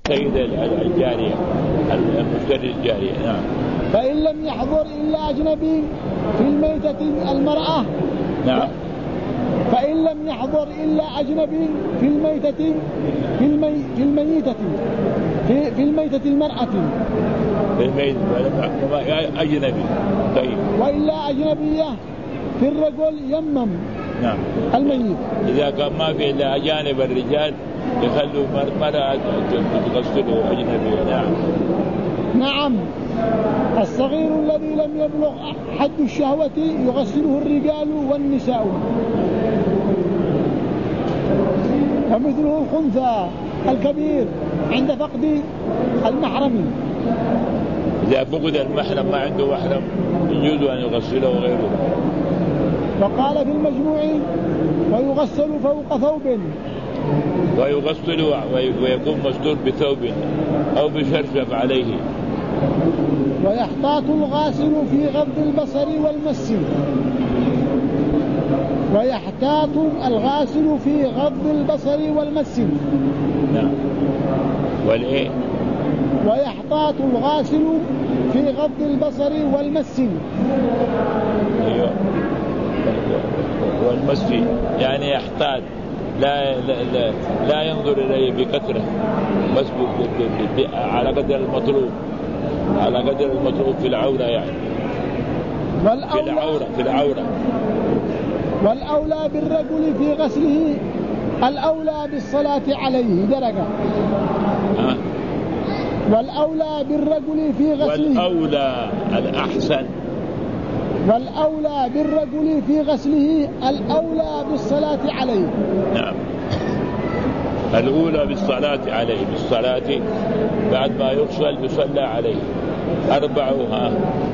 سيد الجارية المشتري الجارية. نعم. فإن لم يحضر إلا أجنبي في الميتة المرأة. نعم. فإن لم يحضر إلا أجنبي في الميتة في الميتة المرأة في الميتة أجنبي. طيب. وإلا أجنبية في الرجل يمم. نعم. الميت. إذا كان ما في إلا أجانب الرجال يخلوا مرأة تغسله أجنبية. نعم. نعم. الصغير الذي لم يبلغ حد الشهوة يغسله الرجال والنساء. ومثله الخنثى الكبير عند فقد المحرم. إذا فقد المحرم ما عنده محرم يجوز أن يغسله غيره. وقال في المجموع ويغسل فوق ثوب. ويغسل ويكون مستور بثوب أو بشرشف عليه. ويحتاط الغاسل في غض البصر والمس. ويحتاط الغاسل في غض البصر والمس. نعم. والإيه؟ ويحتاط الغاسل في غض البصر والمس. أيوه. والمس يعني يحتاط لا ينظر إليه بكثرة بس على قدر المطلوب في العورة يعني. في العورة. والأولى بالرجل في غسله الأولى بالصلاة عليه درجة. والأولى بالرجل في غسله. والأولى الأحسن. والأولى بالرجل في غسله الأولى بالصلاة عليه. نعم. الأولى بالصلاة عليه. بالصلاة بعد ما يغسل يصلى عليه. أربعها.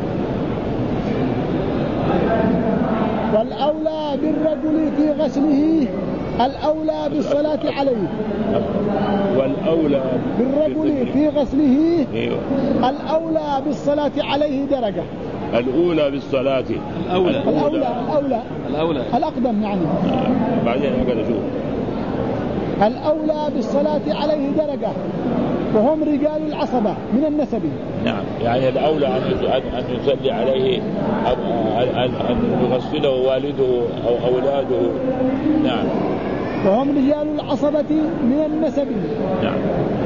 والأولى بالرجل في غسله الأولى بالصلاة عليه. والأولى بالرجل في غسله الأولى بالصلاة عليه درجة. الأولى بالصلاة. الأولى الأقدم يعني. بعدين أقدر أشوف. الأولى بالصلاة عليه درجة وهم رجال العصبة من النسب. نعم. يعني الأولى أن يصلي عليه أن يغسله والده أو أولاده. نعم. وهم رجال العصبة من النسب. نعم.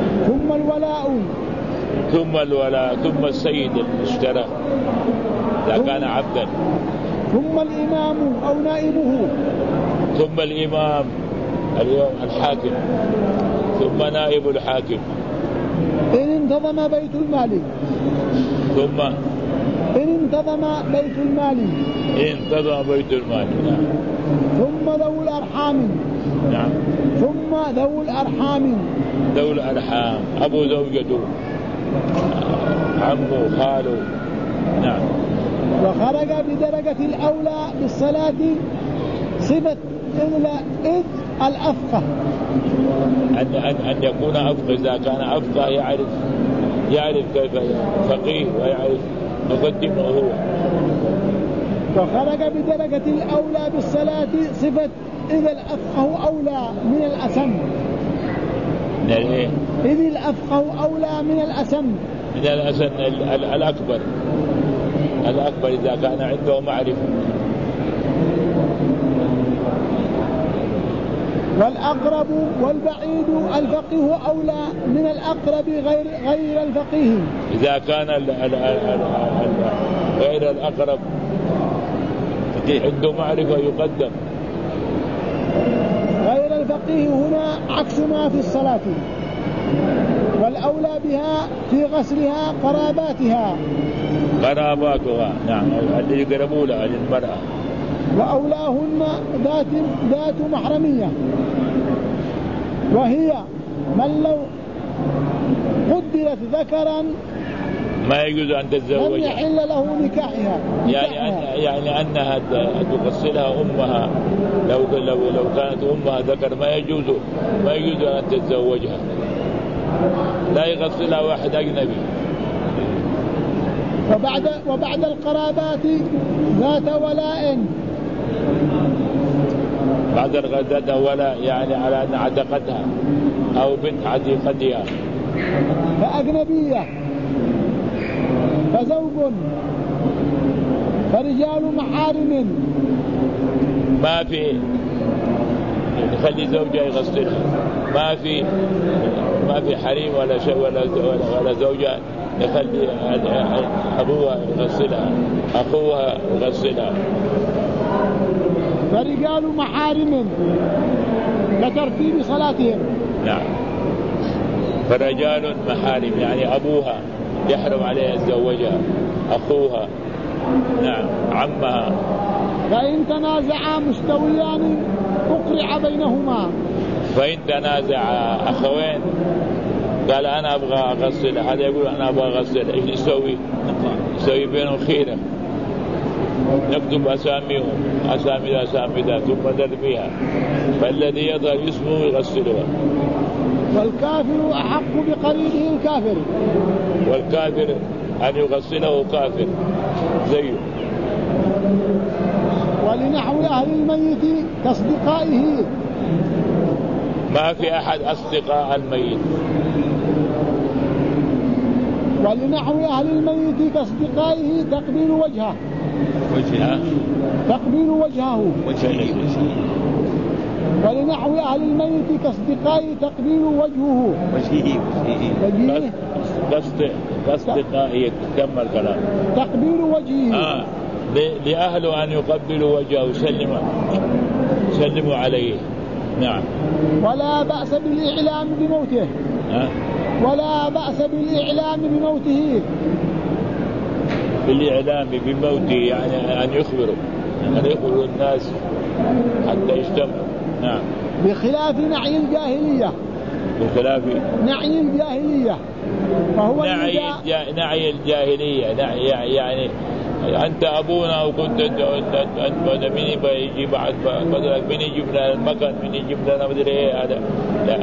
ثم الولاء ثم السيد المشترى إذا كان عبدا. ثم الإمام أو نائبه. ثم الإمام اليوم الحاكم. ثم نائب الحاكم إن انتظم بيت المال. ثم إن انتظم بيت المال. نعم. ثم ذو الأرحام. نعم. ثم ذو الأرحام أبو زوجته عمه خاله. نعم. وخرج بدرجة الأولى بالصلاة صفة إذ الأفقه. أن يكون أفقه. إذا كان أفقه يعرف كيف فقيه ويعرف مقدمه هو. وخرج بدرجة الأولى بالصلاة صفة إذا الأفقه أولى من الأسم. إذ الأفقه أولى من الأسم. من الأسم الأكبر إذا كان عنده معرفة. والأقرب والبعيد الفقيه أولى من الأقرب غير الفقيه. إذا كان غير الأقرب عنده معرفة يقدم. غير الفقيه هنا عكس ما في الصلاة. والأولى بها في غسلها قراباتها. نعم. اللي يقربوا لها للمرأة. وأولاهن ذات محرمية وهي من لو قدرت ذكرا ما يجوز أن تتزوج. لم يحل له نكاحها. يعني أنها تغسلها أمها لو كانت أمها ذكر ما يجوز أن تتزوجها. لا يغسلها واحد أجنبي. وبعد القرابات ذات ولاء. بعد الغداء ولا يعني على أن عتقتها أو بنت عتيقتها فأجنبية فزوج فرجال محارم. ما في يخلي زوجة يغسلها، ما في حريم ولا شيء ولا زوجة يخلي أبوها يغسلها، أخوها يغسلها. فرجال محارم كترتيب صلاتهم. نعم، فرجال محارم يعني أبوها يحرم عليها يتزوجها، أخوها نعم عمها. فإن تنازعا مستويان أقرع بينهما. فإن تنازع أخوين قال أنا أبغى أغسل، هذا يقول أنا أبغى أغسل، إيش نسوي؟ نسوي بينهم خيرة، نكتب أسامي ذا ثم نرميها، فالذي يظهر اسمه يغسلها. والكافر أحق بقرينه الكافر. والكافر أن يغسله كافر زيه. ولنحو أهل الميت كاصدقائه. ما في أحد أصدقاء الميت. ولنحو أهل الميت كاصدقائه تقبيل وجهه. تقبيل وجهه. ولنحو أهل الميت كاصدقائه تقبيل وجهه. كاصدقائه كمل كلام. تقبيل وجهه. لأهله أن يقبلوا وجهه سلموا عليه. نعم. ولا بأس بالإعلام بموته. ولا بأس بالإعلام بموته. بالإعلام بموته يعني أن يخبروا الناس حتى يجتمعوا. نعم. بخلاف نعي الجاهلية. بخلاف نعي الجاهلية فهو نعي الجاهلية يعني أنت أبونا وكنت أنت مين يجي بعد بدلك، مين يجيب لنا المكان، مين يجيب لنا مدري إيه هذا. لا.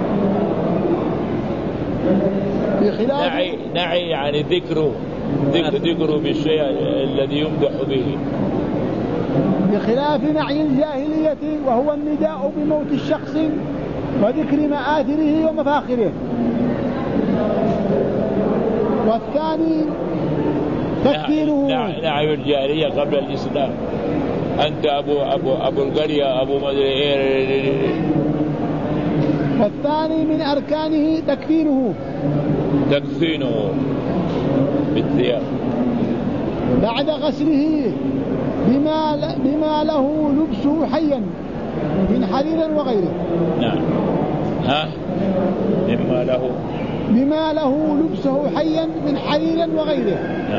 بخلاف نعي يعني ذكره بالشيء الذي يمدح به. بخلاف نعي الجاهلية وهو النداء بموت الشخص وذكر مآثره ومفاخره. والثاني تكفيره. نعي الجاهلية قبل الإسلام، أنت أبو القرية أبو مدري إيه. والثاني من أركانه تكفينه بالثياب بعد غسله بما له لبسه حيا من حرير وغيره. نعم. بما له لبسه حيا من حرير وغيره. نعم.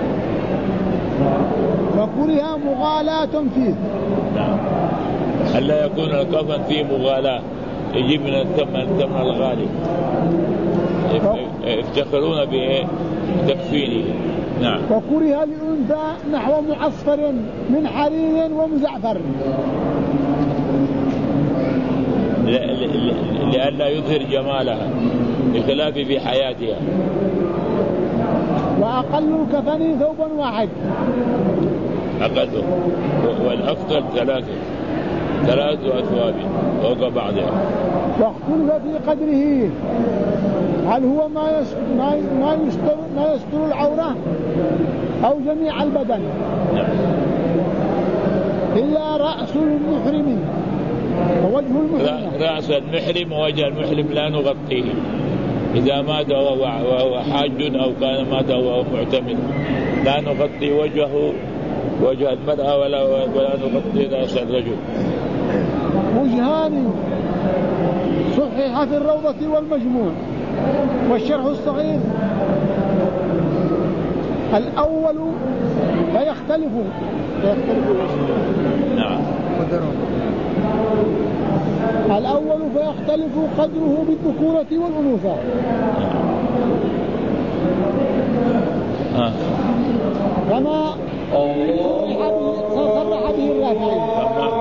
وكره مغالاة فيه. نعم. ألا يكون الكفن فيه مغالاة، يجيب من الثمن الغالي، يفتخرون بتكفينه. نعم. وكره لأنثى نحو معصفر من حرير ومزعفر لئلا يظهر جمالها بخلاف في حياتها. وأقل الكفن ثوبا واحد. أقله والأفضل ثلاث أثواب فوق بعضها. واختلف في قدره، هل هو ما يستر العورة أو جميع البدن. نعم. إلا رأس المحرم ووجه المحرم. رأس المحرم ووجه المحرم لا نغطيه إذا مات وهو حاج أو كان مات وهو معتمد، لا نغطي وجه المرأة ولا نغطي رأس الرجل. وجهان صحح في الروضة والمجموع والشرح الصغير. الأول فيختلف. نعم. الأول فيختلف قدره بالذكورة والأنوثة. كما صرح به الرافعي.